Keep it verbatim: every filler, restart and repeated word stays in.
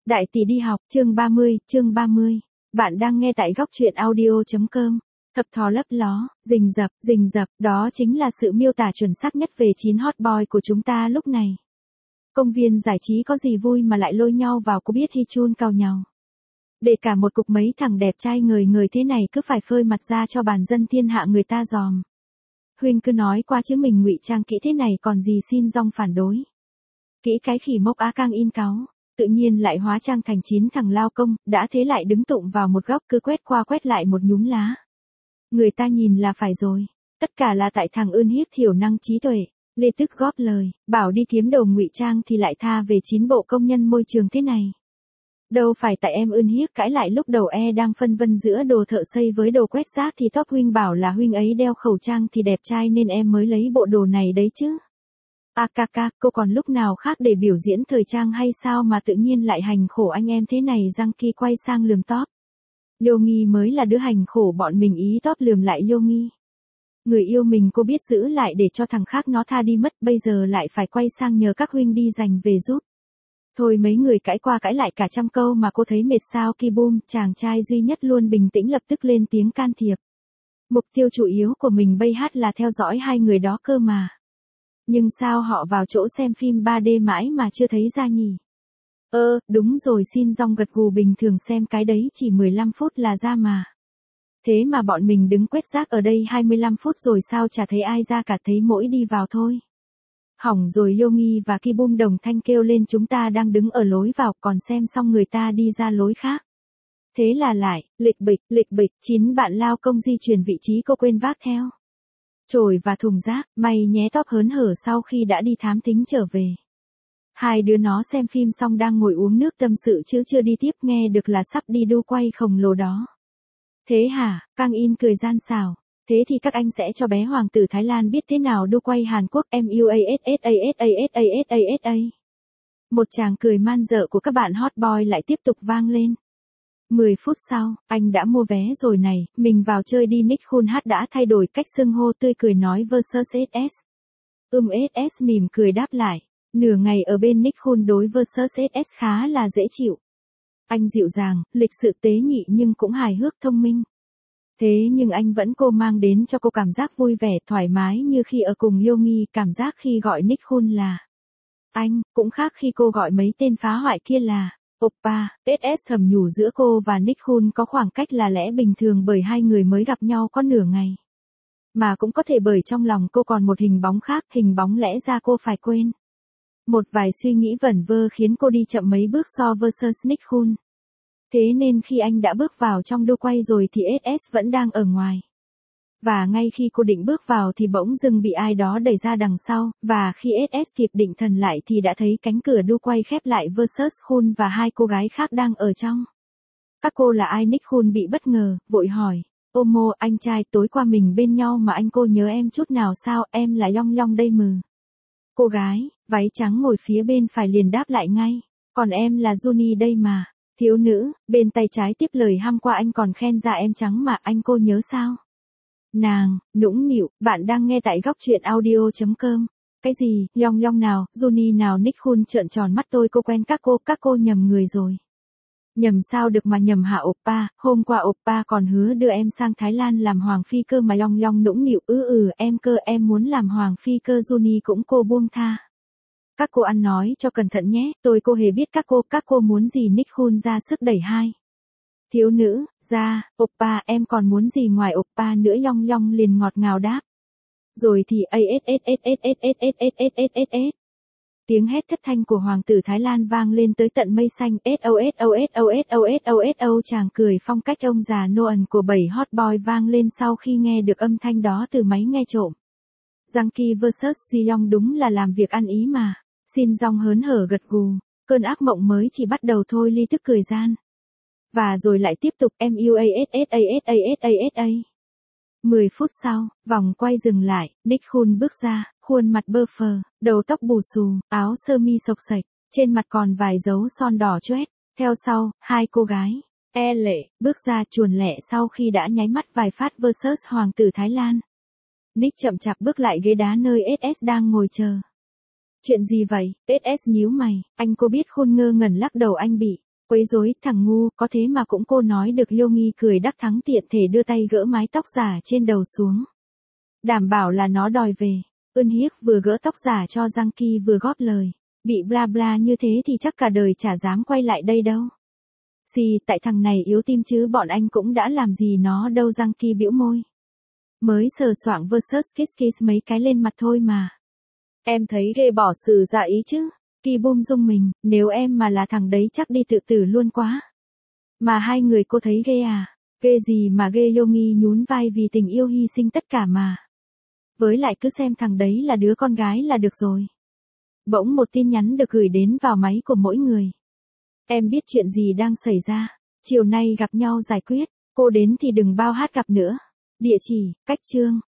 Đại tỷ đi học, chương ba mươi, chương ba mươi. Bạn đang nghe tại góc truyện audio.com. Thập thò lấp ló, rình rập, rình rập, đó chính là sự miêu tả chuẩn xác nhất về chín hot boy của chúng ta lúc này. Công viên giải trí có gì vui mà lại lôi nhau vào cô biết hi chun cào nhau. Để cả một cục mấy thằng đẹp trai người người thế này cứ phải phơi mặt ra cho bàn dân thiên hạ người ta dòm. Huynh cứ nói qua chứ mình ngụy trang kỹ thế này còn gì xin dong phản đối. Kỹ cái khỉ mốc á cang in cáu. Tự nhiên lại hóa trang thành chín thằng lao công, đã thế lại đứng tụng vào một góc cứ quét qua quét lại một nhúm lá. Người ta nhìn là phải rồi, tất cả là tại thằng ươn hiếp thiểu năng trí tuệ, Lê Tức góp lời, bảo đi kiếm đồ ngụy trang thì lại tha về chín bộ công nhân môi trường thế này. Đâu phải tại em ươn hiếp cãi lại lúc đầu e đang phân vân giữa đồ thợ xây với đồ quét rác thì top huynh bảo là huynh ấy đeo khẩu trang thì đẹp trai nên em mới lấy bộ đồ này đấy chứ. A ca ca, cô còn lúc nào khác để biểu diễn thời trang hay sao mà tự nhiên lại hành khổ anh em thế này? Giang Ki quay sang lườm Top. Yonggi mới là đứa hành khổ bọn mình ý. Top lườm lại Yonggi. Người yêu mình cô biết giữ lại để cho thằng khác nó tha đi mất, bây giờ lại phải quay sang nhờ các huynh đi giành về giúp. Thôi mấy người cãi qua cãi lại cả trăm câu mà cô thấy mệt sao? Ki Boom, chàng trai duy nhất luôn bình tĩnh lập tức lên tiếng can thiệp. Mục tiêu chủ yếu của mình bây hát là theo dõi hai người đó cơ mà. Nhưng sao họ vào chỗ xem phim ba D mãi mà chưa thấy ra nhỉ? Ơ, đúng rồi, xin dong gật gù, bình thường xem cái đấy chỉ mười lăm phút là ra mà. Thế mà bọn mình đứng quét rác ở đây hai mươi lăm phút rồi sao chả thấy ai ra cả, thấy mỗi đi vào thôi. Hỏng rồi, Yonggi và Ki Boom đồng thanh kêu lên, chúng ta đang đứng ở lối vào còn xem xong người ta đi ra lối khác. Thế là lại, lịch bịch, lịch bịch, chín bạn lao công di chuyển vị trí cô quên vác theo chổi và thùng rác, may nhé. Top hớn hở sau khi đã đi thám thính trở về. Hai đứa nó xem phim xong đang ngồi uống nước tâm sự chứ chưa đi tiếp, nghe được là sắp đi đu quay khổng lồ đó. Thế hả? Kang In cười gian xảo. Thế thì các anh sẽ cho bé hoàng tử Thái Lan biết thế nào đu quay Hàn Quốc. Muassasasasasasa. Một tràng cười man dợ của các bạn hot boy lại tiếp tục vang lên. mười phút sau, anh đã mua vé rồi này, mình vào chơi đi. Nick Khun Hát đã thay đổi cách xưng hô, tươi cười nói versus ét ét. Ừm ét ét mỉm cười đáp lại. Nửa ngày ở bên Nick Khun đối versus ét ét khá là dễ chịu. Anh dịu dàng, lịch sự tế nhị nhưng cũng hài hước thông minh. Thế nhưng anh vẫn cô mang đến cho cô cảm giác vui vẻ thoải mái như khi ở cùng Yonggi. Cảm giác khi gọi Nick Khun là anh, cũng khác khi cô gọi mấy tên phá hoại kia là Oppa. ét ét thầm nhủ giữa cô và Nick Khun có khoảng cách là lẽ bình thường bởi hai người mới gặp nhau có nửa ngày. Mà cũng có thể bởi trong lòng cô còn một hình bóng khác, hình bóng lẽ ra cô phải quên. Một vài suy nghĩ vẩn vơ khiến cô đi chậm mấy bước so versus Nick Khun. Thế nên khi anh đã bước vào trong đu quay rồi thì ét ét vẫn đang ở ngoài. Và ngay khi cô định bước vào thì bỗng dưng bị ai đó đẩy ra đằng sau, và khi ét ét kịp định thần lại thì đã thấy cánh cửa đu quay khép lại versus Khun và hai cô gái khác đang ở trong. Các cô là ai? Nick Khun bị bất ngờ, vội hỏi. Omo, anh trai, tối qua mình bên nhau mà anh cô nhớ em chút nào sao? Em là Yong Yong đây mừ. Cô gái, váy trắng ngồi phía bên phải liền đáp lại ngay. Còn em là Juni đây mà. Thiếu nữ, bên tay trái tiếp lời hăm qua, anh còn khen da em trắng mà, anh cô nhớ sao? Nàng, nũng nịu, bạn đang nghe tại góc truyện audio.com. Cái gì, Yong Yong nào, Juni nào? Nick Khun trợn tròn mắt, tôi cô quen các cô, các cô nhầm người rồi. Nhầm sao được mà nhầm hả Oppa, hôm qua Oppa còn hứa đưa em sang Thái Lan làm hoàng phi cơ mà. Yong Yong nũng nịu, ừ ừ em cơ, em muốn làm hoàng phi cơ. Juni cũng cô buông tha. Các cô ăn nói cho cẩn thận nhé, tôi cô hề biết các cô, các cô muốn gì? Nick Khun ra sức đẩy hai thiếu nữ ra. Oppa, em còn muốn gì ngoài Oppa nữa? Yong Yong liền ngọt ngào đáp. Rồi thì assssssssssssss. Tiếng hét thất thanh của hoàng tử Thái Lan vang lên tới tận mây xanh. Sosososososososo. Chàng cười phong cách ông già Noan của bảy hot boy vang lên sau khi nghe được âm thanh đó từ máy nghe trộm. Giang Ki versus Ji-young đúng là làm việc ăn ý mà. Xin dong hớn hở gật gù. Cơn ác mộng mới chỉ bắt đầu thôi. Ly Tức cười gian. Và rồi lại tiếp tục. Muassasasasasa. mười phút sau, vòng quay dừng lại, Nick Khun bước ra, khuôn mặt bơ phờ, đầu tóc bù xù, áo sơ mi xộc xệch, trên mặt còn vài dấu son đỏ choét. Theo sau, hai cô gái, e lệ, bước ra chuồn lẹ sau khi đã nháy mắt vài phát versus hoàng tử Thái Lan. Nick chậm chạp bước lại ghế đá nơi ét ét đang ngồi chờ. Chuyện gì vậy? ét ét nhíu mày, anh cô biết Khun ngơ ngẩn lắc đầu, anh bị Quấy rối, thằng ngu, có thế mà cũng cô nói được. Liêu Nghi cười đắc thắng tiện thể đưa tay gỡ mái tóc giả trên đầu xuống. Đảm bảo là nó đòi về. Ưn Hiếc vừa gỡ tóc giả cho Giang Ki vừa góp lời. Bị bla bla như thế thì chắc cả đời chả dám quay lại đây đâu. Xì, tại thằng này yếu tim chứ bọn anh cũng đã làm gì nó đâu. Giang Ki bĩu môi. Mới sờ soạng versus kiss kiss mấy cái lên mặt thôi mà. Em thấy ghê bỏ sự dạ ý chứ. Ki bum rung mình, nếu em mà là thằng đấy chắc đi tự tử luôn quá. Mà hai người cô thấy ghê à? Ghê gì mà ghê. Liêu Nghi nhún vai vì tình yêu hy sinh tất cả mà. Với lại cứ xem thằng đấy là đứa con gái là được rồi. Bỗng một tin nhắn được gửi đến vào máy của mỗi người. Em biết chuyện gì đang xảy ra. Chiều nay gặp nhau giải quyết. Cô đến thì đừng bao hát gặp nữa. Địa chỉ, cách chương.